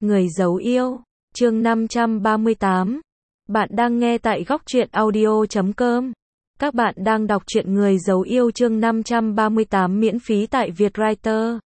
Người giấu yêu, chương 538. Bạn đang nghe tại góc truyện audio.com. Các bạn đang đọc truyện Người giấu yêu chương 538 miễn phí tại Vietwriter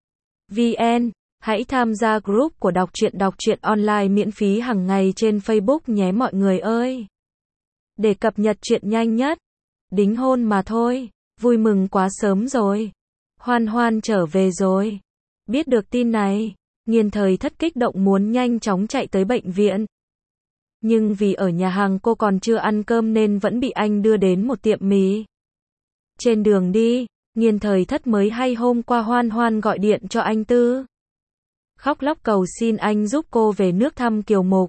VN. Hãy tham gia group của đọc truyện online miễn phí hàng ngày trên Facebook nhé mọi người ơi. Để cập nhật chuyện nhanh nhất. Đính hôn mà thôi, vui mừng quá sớm rồi. Hoan Hoan trở về rồi. Biết được tin này, Nghiên Thời Thất kích động muốn nhanh chóng chạy tới bệnh viện. Nhưng vì ở nhà hàng cô còn chưa ăn cơm nên vẫn bị anh đưa đến một tiệm mì. Trên đường đi, Nghiên Thời Thất mới hay hôm qua Hoan Hoan gọi điện cho anh Tư. Khóc lóc cầu xin anh giúp cô về nước thăm Kiều Mục.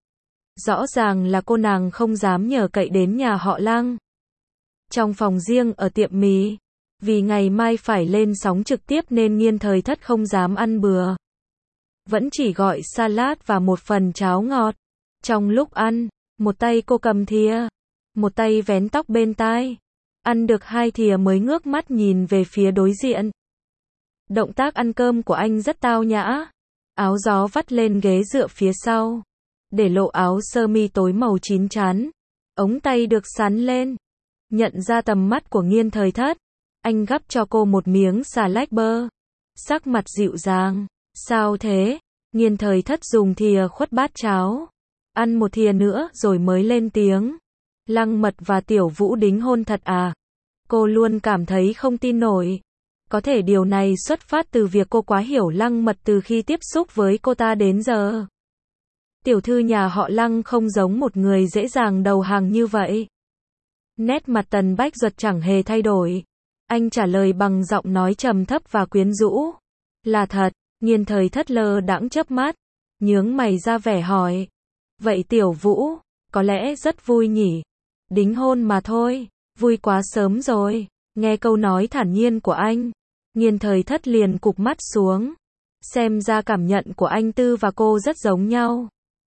Rõ ràng là cô nàng không dám nhờ cậy đến nhà họ Lăng. Trong phòng riêng ở tiệm mì, vì ngày mai phải lên sóng trực tiếp nên Nghiên Thời Thất không dám ăn bừa. Vẫn chỉ gọi salad và một phần cháo ngọt. Trong lúc ăn, một tay cô cầm thìa, một tay vén tóc bên tai. Ăn được 2 thìa mới ngước mắt nhìn về phía đối diện. Động tác ăn cơm của anh rất tao nhã. Áo gió vắt lên ghế dựa phía sau, để lộ áo sơ mi tối màu chín chắn. Ống tay được sắn lên. Nhận ra tầm mắt của Nghiên Thời Thất, anh gắp cho cô một miếng xà lách bơ. Sắc mặt dịu dàng. Sao thế? Nghiên Thời Thất dùng thìa khuất bát cháo. Ăn một thìa nữa rồi mới lên tiếng. Lăng Mật và Tiểu Vũ đính hôn thật à? Cô luôn cảm thấy không tin nổi. Có thể điều này xuất phát từ việc cô quá hiểu Lăng Mật từ khi tiếp xúc với cô ta đến giờ. Tiểu thư nhà họ Lăng không giống một người dễ dàng đầu hàng như vậy. Nét mặt Tần Bách Duật chẳng hề thay đổi. Anh trả lời bằng giọng nói trầm thấp và quyến rũ. Là thật. Nghiên Thời Thất lơ đãng chớp mắt, nhướng mày ra vẻ hỏi. Vậy Tiểu Vũ, có lẽ rất vui nhỉ? Đính hôn mà thôi, vui quá sớm rồi. Nghe câu nói thản nhiên của anh, Nghiên Thời Thất liền cụp mắt xuống. Xem ra cảm nhận của anh Tư và cô rất giống nhau.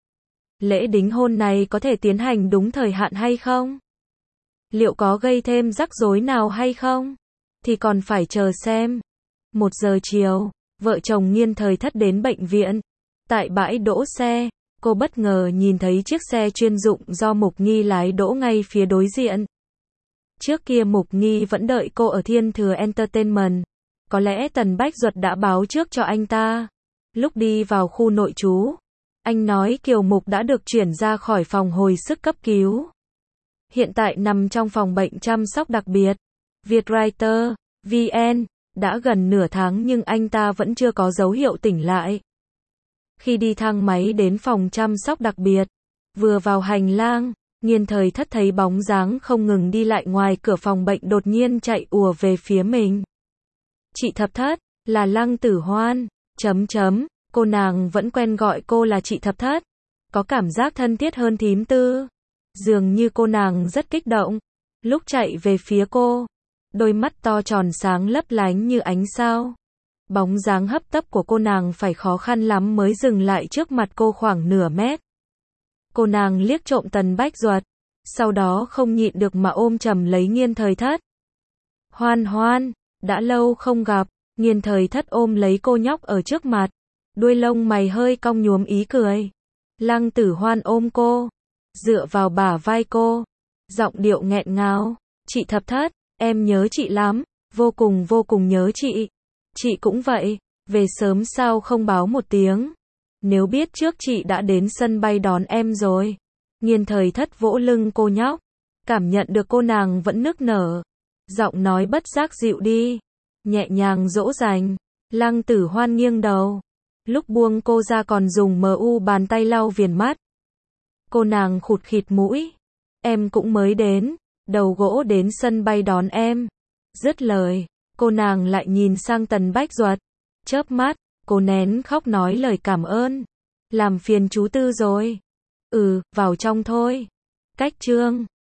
Lễ đính hôn này có thể tiến hành đúng thời hạn hay không? Liệu có gây thêm rắc rối nào hay không? Thì còn phải chờ xem. 1 giờ chiều. Vợ chồng Nghiên Thời Thất đến bệnh viện. Tại bãi đỗ xe, cô bất ngờ nhìn thấy chiếc xe chuyên dụng do Mục Nghi lái đỗ ngay phía đối diện. Trước kia Mục Nghi vẫn đợi cô ở Thiên Thừa Entertainment. Có lẽ Tần Bách Duật đã báo trước cho anh ta. Lúc đi vào khu nội trú, anh nói Kiều Mục đã được chuyển ra khỏi phòng hồi sức cấp cứu. Hiện tại nằm trong phòng bệnh chăm sóc đặc biệt. Vietwriter VN. Đã gần nửa tháng nhưng anh ta vẫn chưa có dấu hiệu tỉnh lại. Khi đi thang máy đến phòng chăm sóc đặc biệt, vừa vào hành lang, Nghiên Thời Thất thấy bóng dáng không ngừng đi lại ngoài cửa phòng bệnh đột nhiên chạy ùa về phía mình. Chị Thập Thất, là Lăng Tử Hoan, cô nàng vẫn quen gọi cô là chị Thập Thất. Có cảm giác thân thiết hơn thím Tư. Dường như cô nàng rất kích động. Lúc chạy về phía cô, đôi mắt to tròn sáng lấp lánh như ánh sao. Bóng dáng hấp tấp của cô nàng phải khó khăn lắm mới dừng lại trước mặt cô khoảng nửa mét. Cô nàng liếc trộm Tần Bách Duật, sau đó không nhịn được mà ôm chầm lấy Nghiên Thời Thất. Hoan Hoan, đã lâu không gặp. Nghiên Thời Thất ôm lấy cô nhóc ở trước mặt, đuôi lông mày hơi cong nhuốm ý cười. Lăng Tử Hoan ôm cô, dựa vào bả vai cô, giọng điệu nghẹn ngào. Chị Thập Thất, em nhớ chị lắm, vô cùng nhớ chị. Chị cũng vậy, về sớm sao không báo một tiếng. Nếu biết trước chị đã đến sân bay đón em rồi. Nghiên Thời Thất vỗ lưng cô nhóc, cảm nhận được cô nàng vẫn nức nở. Giọng nói bất giác dịu đi, nhẹ nhàng dỗ dành. Lăng Tử Hoan nghiêng đầu, lúc buông cô ra còn dùng bàn tay lau viền mắt. Cô nàng khụt khịt mũi. Em cũng mới đến, đầu gỗ đến sân bay đón em. Dứt lời, cô nàng lại nhìn sang Tần Bách Duật. Chớp mắt, cô nén khóc nói lời cảm ơn. Làm phiền chú Tư rồi. Vào trong thôi. Cách chương